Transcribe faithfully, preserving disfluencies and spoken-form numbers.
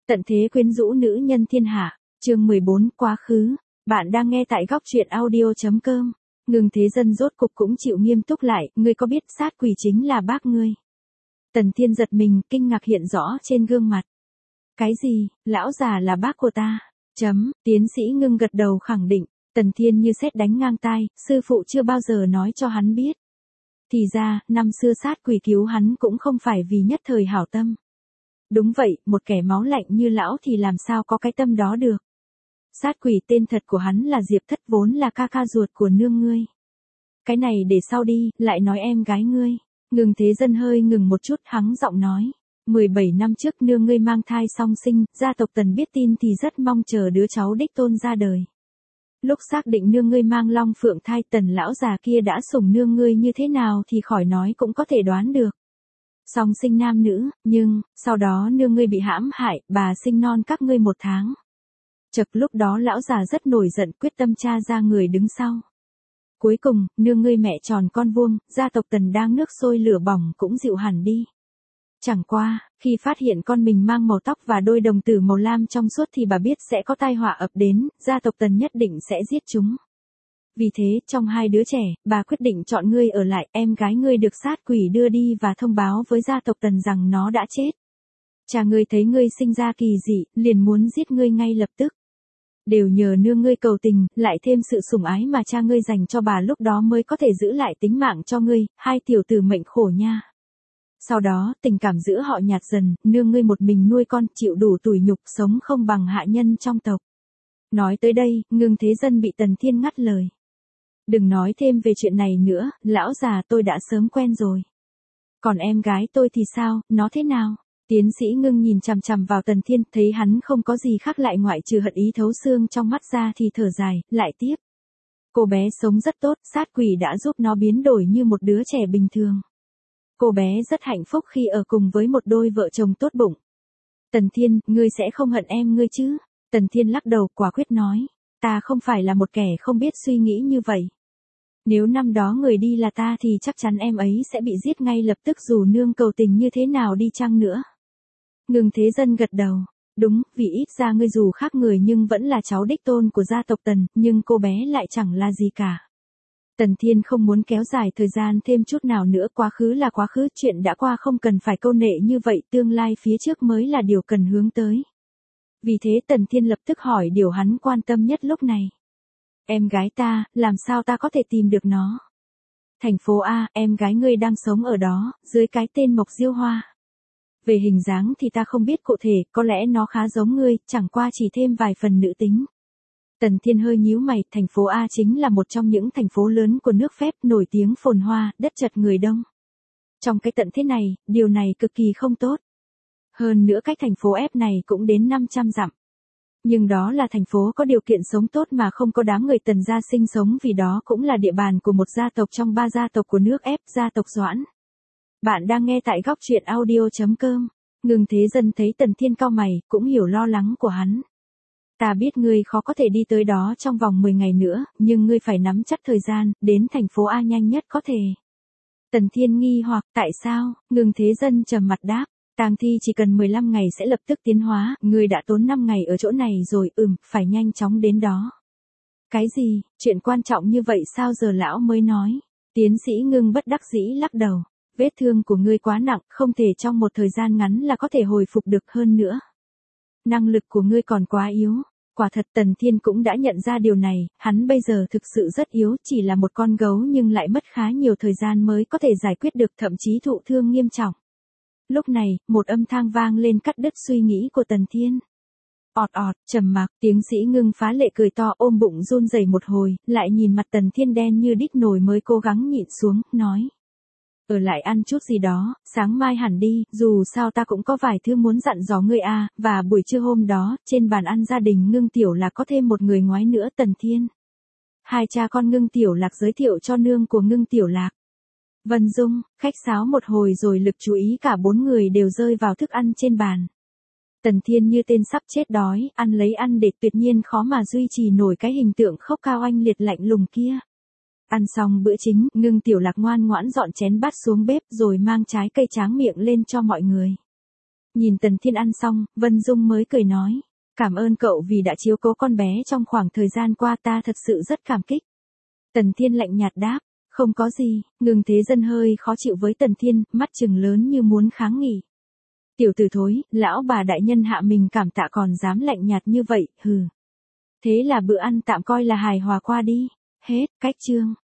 Tận thế quyến rũ nữ nhân thiên hạ, chương mười bốn, quá khứ. Bạn đang nghe tại góc truyện audio chấm com. Ngưng Thế Dân rốt cục cũng chịu nghiêm túc lại, ngươi có biết sát quỷ chính là bác ngươi? Tần Thiên giật mình, kinh ngạc hiện rõ trên gương mặt. Cái gì, lão già là bác của ta? Chấm, tiến sĩ Ngưng gật đầu khẳng định. Tần Thiên như sét đánh ngang tai, sư phụ chưa bao giờ nói cho hắn biết. Thì ra, năm xưa sát quỷ cứu hắn cũng không phải vì nhất thời hảo tâm. Đúng vậy, một kẻ máu lạnh như lão thì làm sao có cái tâm đó được. Sát quỷ tên thật của hắn là Diệp Thất, vốn là ca ca ruột của nương ngươi. Cái này để sau đi, lại nói em gái ngươi. Ngưng Thế Dân hơi ngừng một chút, hắng giọng nói. mười bảy năm trước nương ngươi mang thai song sinh, gia tộc Tần biết tin thì rất mong chờ đứa cháu đích tôn ra đời. Lúc xác định nương ngươi mang long phượng thai, Tần lão già kia đã sủng nương ngươi như thế nào thì khỏi nói cũng có thể đoán được. Song sinh nam nữ, nhưng, sau đó nương ngươi bị hãm hại, bà sinh non các ngươi một tháng. Chật lúc đó lão già rất nổi giận, quyết tâm tra ra người đứng sau. Cuối cùng, nương ngươi mẹ tròn con vuông, gia tộc Tần đang nước sôi lửa bỏng cũng dịu hẳn đi. Chẳng qua, khi phát hiện con mình mang màu tóc và đôi đồng tử màu lam trong suốt thì bà biết sẽ có tai họa ập đến, gia tộc Tần nhất định sẽ giết chúng. Vì thế, trong hai đứa trẻ, bà quyết định chọn ngươi ở lại, em gái ngươi được sát quỷ đưa đi và thông báo với gia tộc Tần rằng nó đã chết. Cha ngươi thấy ngươi sinh ra kỳ dị, liền muốn giết ngươi ngay lập tức. Đều nhờ nương ngươi cầu tình, lại thêm sự sủng ái mà cha ngươi dành cho bà lúc đó mới có thể giữ lại tính mạng cho ngươi, hai tiểu tử mệnh khổ nha. Sau đó, tình cảm giữa họ nhạt dần, nương ngươi một mình nuôi con, chịu đủ tủi nhục, sống không bằng hạ nhân trong tộc. Nói tới đây, Ngưng Thế Dân bị Tần Thiên ngắt lời. Đừng nói thêm về chuyện này nữa, lão già tôi đã sớm quen rồi. Còn em gái tôi thì sao, nó thế nào? Tiến sĩ Ngưng nhìn chằm chằm vào Tần Thiên, thấy hắn không có gì khác lại ngoại trừ hận ý thấu xương trong mắt ra thì thở dài, lại tiếp. Cô bé sống rất tốt, sát quỷ đã giúp nó biến đổi như một đứa trẻ bình thường. Cô bé rất hạnh phúc khi ở cùng với một đôi vợ chồng tốt bụng. Tần Thiên, ngươi sẽ không hận em ngươi chứ? Tần Thiên lắc đầu quả quyết nói. Ta không phải là một kẻ không biết suy nghĩ như vậy. Nếu năm đó người đi là ta thì chắc chắn em ấy sẽ bị giết ngay lập tức dù nương cầu tình như thế nào đi chăng nữa. Ngưng Thế Dân gật đầu. Đúng, vì ít ra ngươi dù khác người nhưng vẫn là cháu đích tôn của gia tộc Tần, nhưng cô bé lại chẳng là gì cả. Tần Thiên không muốn kéo dài thời gian thêm chút nào nữa, quá khứ là quá khứ, chuyện đã qua không cần phải câu nệ như vậy, tương lai phía trước mới là điều cần hướng tới. Vì thế Tần Thiên lập tức hỏi điều hắn quan tâm nhất lúc này. Em gái ta, làm sao ta có thể tìm được nó? Thành phố A, em gái ngươi đang sống ở đó, dưới cái tên Mộc Diêu Hoa. Về hình dáng thì ta không biết cụ thể, có lẽ nó khá giống ngươi, chẳng qua chỉ thêm vài phần nữ tính. Tần Thiên hơi nhíu mày, thành phố A chính là một trong những thành phố lớn của nước phép, nổi tiếng phồn hoa, đất chật người đông. Trong cái tận thế này, điều này cực kỳ không tốt. Hơn nữa cách thành phố F này cũng đến năm trăm dặm. Nhưng đó là thành phố có điều kiện sống tốt mà không có đám người Tần gia sinh sống, vì đó cũng là địa bàn của một gia tộc trong ba gia tộc của nước F, gia tộc Doãn. Bạn đang nghe tại góc truyện audio chấm com. Ngưng Thế Dân thấy Tần Thiên cau mày, cũng hiểu lo lắng của hắn. Ta biết ngươi khó có thể đi tới đó trong vòng mười ngày nữa, nhưng ngươi phải nắm chắc thời gian, đến thành phố A nhanh nhất có thể. Tần Thiên nghi hoặc, tại sao? Ngưng Thế Dân trầm mặt đáp. Tang thi chỉ cần mười lăm ngày sẽ lập tức tiến hóa, ngươi đã tốn năm ngày ở chỗ này rồi, ừm, phải nhanh chóng đến đó. Cái gì, chuyện quan trọng như vậy sao giờ lão mới nói? Tiến sĩ Ngưng bất đắc dĩ lắc đầu. Vết thương của ngươi quá nặng, không thể trong một thời gian ngắn là có thể hồi phục được, hơn nữa. Năng lực của ngươi còn quá yếu. Quả thật Tần Thiên cũng đã nhận ra điều này, hắn bây giờ thực sự rất yếu, chỉ là một con gấu nhưng lại mất khá nhiều thời gian mới có thể giải quyết được, thậm chí thụ thương nghiêm trọng. Lúc này, một âm thanh vang lên cắt đứt suy nghĩ của Tần Thiên. Ọt ọt, trầm mặc, tiến sĩ Ngưng phá lệ cười to, ôm bụng run rẩy một hồi, lại nhìn mặt Tần Thiên đen như đít nồi mới cố gắng nhịn xuống, nói. Ở lại ăn chút gì đó, sáng mai hẳn đi, dù sao ta cũng có vài thứ muốn dặn dò ngươi a, và buổi trưa hôm đó, trên bàn ăn gia đình Ngưng Tiểu Lạc có thêm một người ngoái nữa. Tần Thiên. Hai cha con Ngưng Tiểu Lạc giới thiệu cho nương của Ngưng Tiểu Lạc. Vân Dung, khách sáo một hồi rồi lực chú ý cả bốn người đều rơi vào thức ăn trên bàn. Tần Thiên như tên sắp chết đói, ăn lấy ăn để tuyệt nhiên khó mà duy trì nổi cái hình tượng khốc cao oanh liệt lạnh lùng kia. Ăn xong bữa chính, Ngưng Tiểu Lạc ngoan ngoãn dọn chén bát xuống bếp rồi mang trái cây tráng miệng lên cho mọi người. Nhìn Tần Thiên ăn xong, Vân Dung mới cười nói. Cảm ơn cậu vì đã chiếu cố con bé trong khoảng thời gian qua, ta thật sự rất cảm kích. Tần Thiên lạnh nhạt đáp. Không có gì. Ngừng Thế Dân hơi khó chịu với Tần Thiên, mắt trừng lớn như muốn kháng nghị. Tiểu tử thối, lão bà đại nhân hạ mình cảm tạ còn dám lạnh nhạt như vậy, hừ. Thế là bữa ăn tạm coi là hài hòa qua đi. Hết, cách chương.